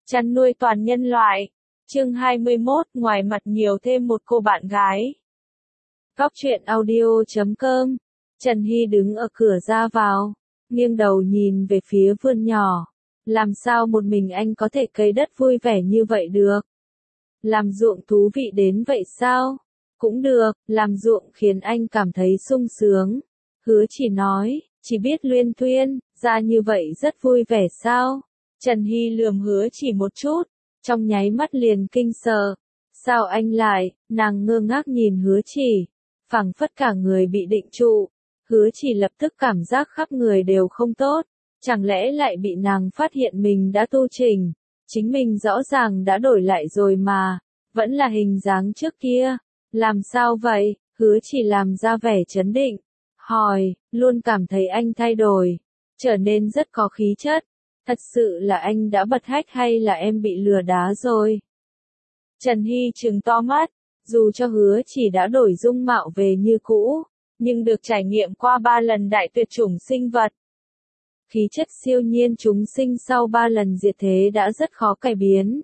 Chăn nuôi toàn nhân loại. Chương 21, ngoài mặt nhiều thêm một cô bạn gái. Góc truyện audio.com. Trần Hy đứng ở cửa ra vào, nghiêng đầu nhìn về phía vườn nhỏ. Làm sao một mình anh có thể cấy đất vui vẻ như vậy được? Làm ruộng thú vị đến vậy sao? Cũng được, làm ruộng khiến anh cảm thấy sung sướng. Hứa chỉ nói, chỉ biết luyên thuyên, ra như vậy rất vui vẻ sao? Trần Hy lườm Hứa chỉ một chút, trong nháy mắt liền kinh sợ. Sao anh lại? Nàng ngơ ngác nhìn Hứa chỉ, phảng phất cả người bị định trụ. Hứa chỉ lập tức cảm giác khắp người đều không tốt. Chẳng lẽ lại bị nàng phát hiện mình đã tu chỉnh? Chính mình rõ ràng đã đổi lại rồi mà, vẫn là hình dáng trước kia. Làm sao vậy? Hứa chỉ làm ra vẻ trấn định, hỏi, luôn cảm thấy anh thay đổi, trở nên rất có khí chất. Thật sự là anh đã bật hách hay là em bị lừa đá rồi? Trần Hy trừng to mắt, dù cho Hứa chỉ đã đổi dung mạo về như cũ, nhưng được trải nghiệm qua 3 lần đại tuyệt chủng sinh vật. Khí chất siêu nhiên chúng sinh sau 3 lần diệt thế đã rất khó cải biến.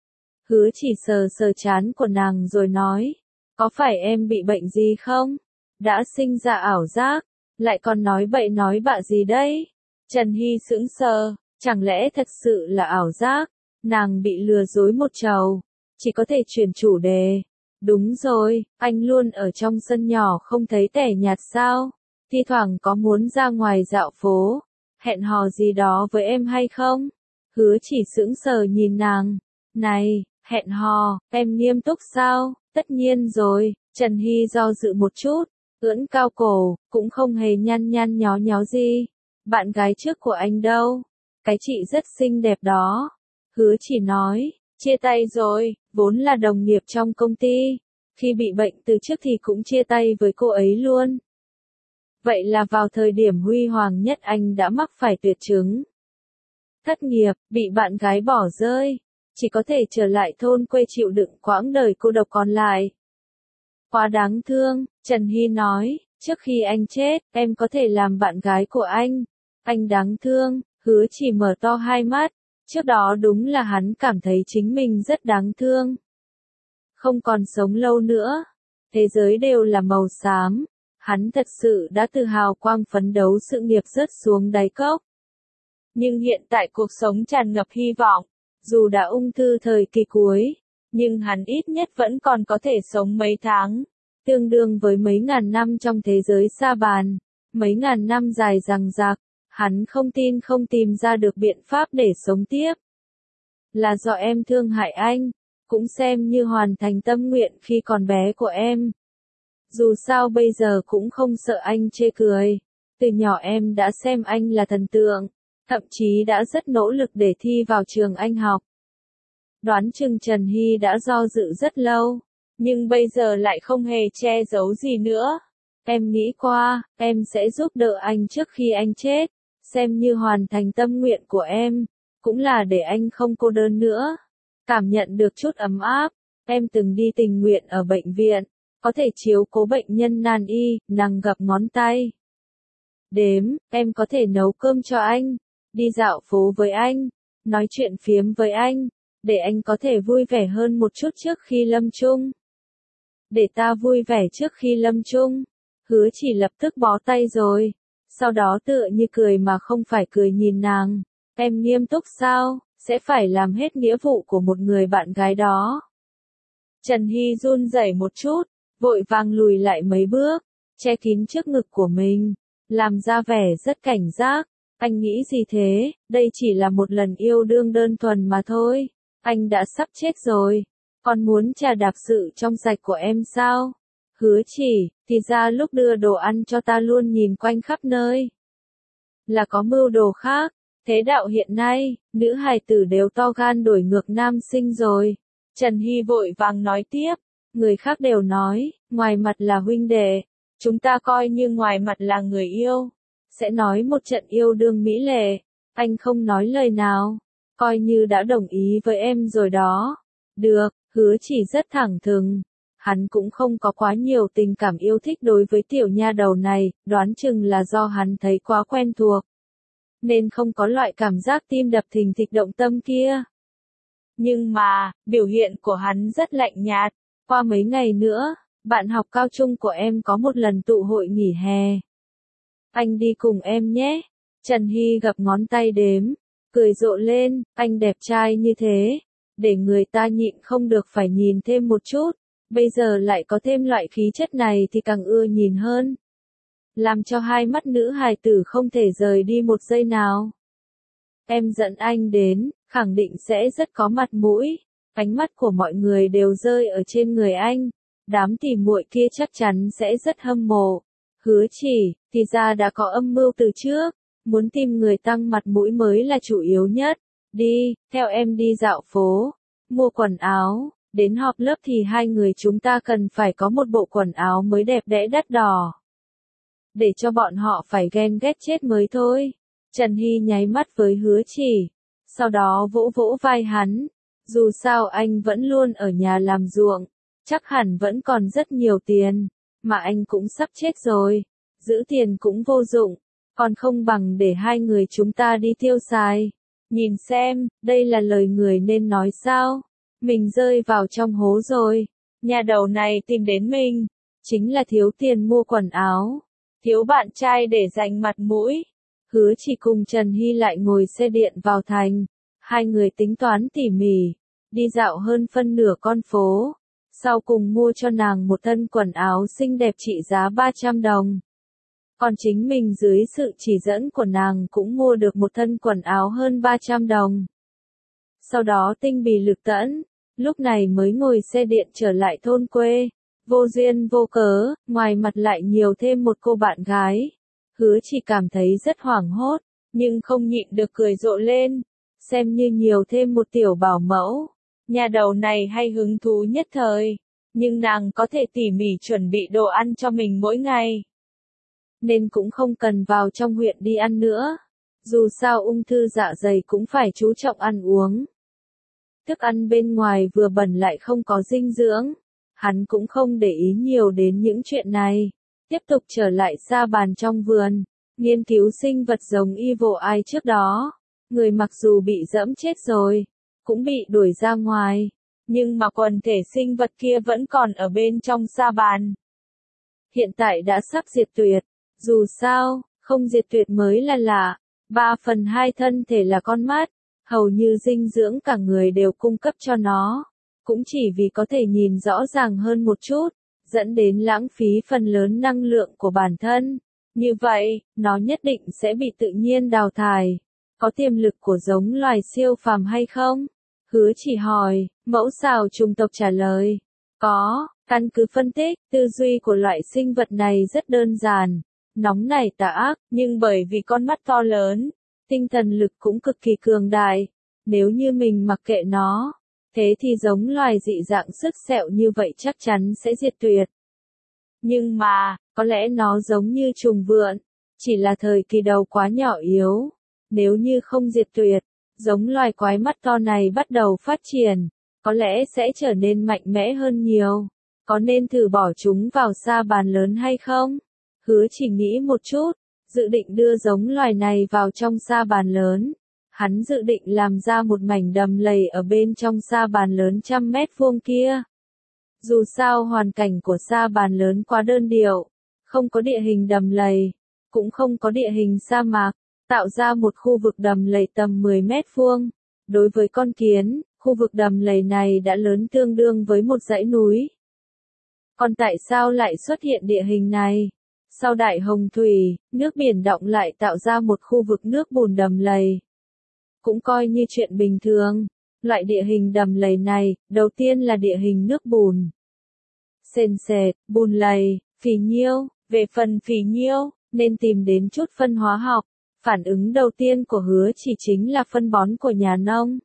Hứa chỉ sờ sờ trán của nàng rồi nói, có phải em bị bệnh gì không? Đã sinh ra ảo giác, lại còn nói bậy nói bạ gì đấy? Trần Hy sững sờ, chẳng lẽ thật sự là ảo giác? Nàng bị lừa dối một trầu, chỉ có thể chuyển chủ đề. Đúng rồi, anh luôn ở trong sân nhỏ không thấy tẻ nhạt sao? Thi thoảng có muốn ra ngoài dạo phố, hẹn hò gì đó với em hay không? Hứa chỉ sững sờ nhìn nàng. Này, hẹn hò, em nghiêm túc sao? Tất nhiên rồi. Trần Hy do dự một chút, ưỡn cao cổ, cũng không hề nhăn nhăn nhó nhó gì. Bạn gái trước của anh đâu? Cái chị rất xinh đẹp đó. Hứa chỉ nói, chia tay rồi, vốn là đồng nghiệp trong công ty. Khi bị bệnh từ trước thì cũng chia tay với cô ấy luôn. Vậy là vào thời điểm huy hoàng nhất anh đã mắc phải tuyệt chứng. Thất nghiệp, bị bạn gái bỏ rơi, chỉ có thể trở lại thôn quê chịu đựng quãng đời cô độc còn lại. Quá đáng thương, Trần Hy nói, trước khi anh chết, em có thể làm bạn gái của anh. Anh đáng thương, Hứa chỉ mở to hai mắt, trước đó đúng là hắn cảm thấy chính mình rất đáng thương. Không còn sống lâu nữa, thế giới đều là màu xám, hắn thật sự đã tự hào quang phấn đấu sự nghiệp rớt xuống đáy cốc. Nhưng hiện tại cuộc sống tràn ngập hy vọng, dù đã ung thư thời kỳ cuối, nhưng hắn ít nhất vẫn còn có thể sống mấy tháng, tương đương với mấy ngàn năm trong thế giới sa bàn, mấy ngàn năm dài dằng dặc, hắn không tin không tìm ra được biện pháp để sống tiếp. Là do em thương hại anh, cũng xem như hoàn thành tâm nguyện khi còn bé của em. Dù sao bây giờ cũng không sợ anh chê cười, từ nhỏ em đã xem anh là thần tượng, thậm chí đã rất nỗ lực để thi vào trường anh học. Đoán chừng Trần Hy đã do dự rất lâu, nhưng bây giờ lại không hề che giấu gì nữa. Em nghĩ qua, em sẽ giúp đỡ anh trước khi anh chết, xem như hoàn thành tâm nguyện của em, cũng là để anh không cô đơn nữa. Cảm nhận được chút ấm áp, em từng đi tình nguyện ở bệnh viện, có thể chiếu cố bệnh nhân nan y, nàng gập ngón tay. Đếm, em có thể nấu cơm cho anh, đi dạo phố với anh, nói chuyện phiếm với anh, để anh có thể vui vẻ hơn một chút trước khi lâm chung. Để ta vui vẻ trước khi lâm chung. Hứa chỉ lập tức bó tay rồi, sau đó tựa như cười mà không phải cười nhìn nàng. Em nghiêm túc sao, sẽ phải làm hết nghĩa vụ của một người bạn gái đó. Trần Hy run rẩy một chút, vội vàng lùi lại mấy bước, che kín trước ngực của mình, làm ra vẻ rất cảnh giác. Anh nghĩ gì thế, đây chỉ là một lần yêu đương đơn thuần mà thôi. Anh đã sắp chết rồi, còn muốn trà đạp sự trong sạch của em sao? Hứa chỉ, thì ra lúc đưa đồ ăn cho ta luôn nhìn quanh khắp nơi. Là có mưu đồ khác, thế đạo hiện nay, nữ hài tử đều to gan đổi ngược nam sinh rồi. Trần Hy vội vàng nói tiếp, người khác đều nói, ngoài mặt là huynh đệ, chúng ta coi như ngoài mặt là người yêu. Sẽ nói một trận yêu đương mỹ lệ, anh không nói lời nào, coi như đã đồng ý với em rồi đó. Được, Hứa chỉ rất thẳng thừng, hắn cũng không có quá nhiều tình cảm yêu thích đối với tiểu nha đầu này, đoán chừng là do hắn thấy quá quen thuộc, nên không có loại cảm giác tim đập thình thịch động tâm kia. Nhưng mà, biểu hiện của hắn rất lạnh nhạt. Qua mấy ngày nữa, bạn học cao trung của em có một lần tụ hội nghỉ hè. Anh đi cùng em nhé. Trần Hy gập ngón tay đếm, cười rộ lên, anh đẹp trai như thế, để người ta nhịn không được phải nhìn thêm một chút, bây giờ lại có thêm loại khí chất này thì càng ưa nhìn hơn. Làm cho hai mắt nữ hài tử không thể rời đi một giây nào. Em dẫn anh đến, khẳng định sẽ rất có mặt mũi. Ánh mắt của mọi người đều rơi ở trên người anh. Đám tỉ muội kia chắc chắn sẽ rất hâm mộ. Hứa Chỉ, thì ra đã có âm mưu từ trước. Muốn tìm người tăng mặt mũi mới là chủ yếu nhất. Đi, theo em đi dạo phố, mua quần áo. Đến họp lớp thì hai người chúng ta cần phải có một bộ quần áo mới đẹp đẽ đắt đỏ. Để cho bọn họ phải ghen ghét chết mới thôi. Trần Hy nháy mắt với Hứa Chỉ. Sau đó vỗ vỗ vai hắn. Dù sao anh vẫn luôn ở nhà làm ruộng. Chắc hẳn vẫn còn rất nhiều tiền. Mà anh cũng sắp chết rồi. Giữ tiền cũng vô dụng. Còn không bằng để hai người chúng ta đi tiêu xài. Nhìn xem, đây là lời người nên nói sao? Mình rơi vào trong hố rồi. Nhà đầu này tìm đến mình. Chính là thiếu tiền mua quần áo. Thiếu bạn trai để dành mặt mũi. Hứa Chỉ cùng Trần Hy lại ngồi xe điện vào thành. Hai người tính toán tỉ mỉ. Đi dạo hơn phân nửa con phố. Sau cùng mua cho nàng một thân quần áo xinh đẹp trị giá 300 đồng. Còn chính mình dưới sự chỉ dẫn của nàng cũng mua được một thân quần áo hơn 300 đồng. Sau đó tinh bì lực tẫn, lúc này mới ngồi xe điện trở lại thôn quê. Vô duyên vô cớ, ngoài mặt lại nhiều thêm một cô bạn gái. Hứa Chỉ cảm thấy rất hoảng hốt, nhưng không nhịn được cười rộ lên. Xem như nhiều thêm một tiểu bảo mẫu. Nhà đầu này hay hứng thú nhất thời. Nhưng nàng có thể tỉ mỉ chuẩn bị đồ ăn cho mình mỗi ngày. Nên cũng không cần vào trong huyện đi ăn nữa. Dù sao ung thư dạ dày cũng phải chú trọng ăn uống. Thức ăn bên ngoài vừa bẩn lại không có dinh dưỡng. Hắn cũng không để ý nhiều đến những chuyện này. Tiếp tục trở lại sa bàn trong vườn. Nghiên cứu sinh vật giống Evil Eye trước đó. Người mặc dù bị dẫm chết rồi. Cũng bị đuổi ra ngoài. Nhưng mà quần thể sinh vật kia vẫn còn ở bên trong sa bàn. Hiện tại đã sắp diệt tuyệt. Dù sao, không diệt tuyệt mới là lạ. 3/2 thân thể là con mắt. Hầu như dinh dưỡng cả người đều cung cấp cho nó. Cũng chỉ vì có thể nhìn rõ ràng hơn một chút. Dẫn đến lãng phí phần lớn năng lượng của bản thân. Như vậy, nó nhất định sẽ bị tự nhiên đào thải. Có tiềm lực của giống loài siêu phàm hay không? Hứa Chỉ hỏi, mẫu xào trùng tộc trả lời. Có, căn cứ phân tích, tư duy của loại sinh vật này rất đơn giản. Nóng nảy tà ác, nhưng bởi vì con mắt to lớn, tinh thần lực cũng cực kỳ cường đại. Nếu như mình mặc kệ nó, thế thì giống loài dị dạng sức sẹo như vậy chắc chắn sẽ diệt tuyệt. Nhưng mà, có lẽ nó giống như trùng vượn, chỉ là thời kỳ đầu quá nhỏ yếu. Nếu như không diệt tuyệt, giống loài quái mắt to này bắt đầu phát triển, có lẽ sẽ trở nên mạnh mẽ hơn nhiều. Có nên thử bỏ chúng vào sa bàn lớn hay không? Hứa Chỉ nghĩ một chút, dự định đưa giống loài này vào trong sa bàn lớn. Hắn dự định làm ra một mảnh đầm lầy ở bên trong sa bàn lớn 100 mét vuông kia. Dù sao hoàn cảnh của sa bàn lớn quá đơn điệu, không có địa hình đầm lầy, cũng không có địa hình sa mạc, tạo ra một khu vực đầm lầy tầm 10 mét vuông. Đối với con kiến, khu vực đầm lầy này đã lớn tương đương với một dãy núi. Còn tại sao lại xuất hiện địa hình này? Sau đại hồng thủy, nước biển đọng lại tạo ra một khu vực nước bùn đầm lầy. Cũng coi như chuyện bình thường. Loại địa hình đầm lầy này, đầu tiên là địa hình nước bùn. Sền sệt, bùn lầy, phì nhiêu. Về phần phì nhiêu, nên tìm đến chút phân hóa học. Phản ứng đầu tiên của Hứa Chỉ chính là phân bón của nhà nông.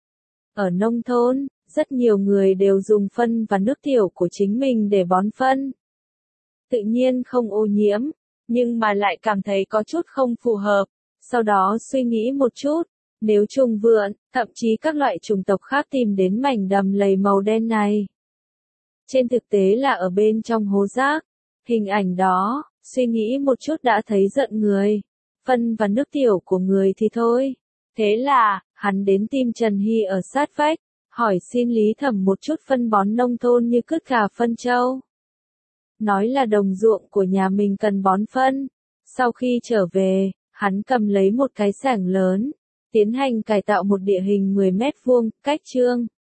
Ở nông thôn, rất nhiều người đều dùng phân và nước tiểu của chính mình để bón phân. Tự nhiên không ô nhiễm, nhưng mà lại cảm thấy có chút không phù hợp. Sau đó suy nghĩ một chút, nếu trùng vượn, thậm chí các loại trùng tộc khác tìm đến mảnh đầm lầy màu đen này. Trên thực tế là ở bên trong hố rác. Hình ảnh đó, suy nghĩ một chút đã thấy giận người. Phân và nước tiểu của người thì thôi. Thế là, hắn đến tìm Trần Hy ở sát vách, hỏi xin Lý Thẩm một chút phân bón nông thôn như cứt gà phân trâu. Nói là đồng ruộng của nhà mình cần bón phân. Sau khi trở về, hắn cầm lấy một cái xẻng lớn, tiến hành cải tạo một địa hình 10 mét vuông, cách Trương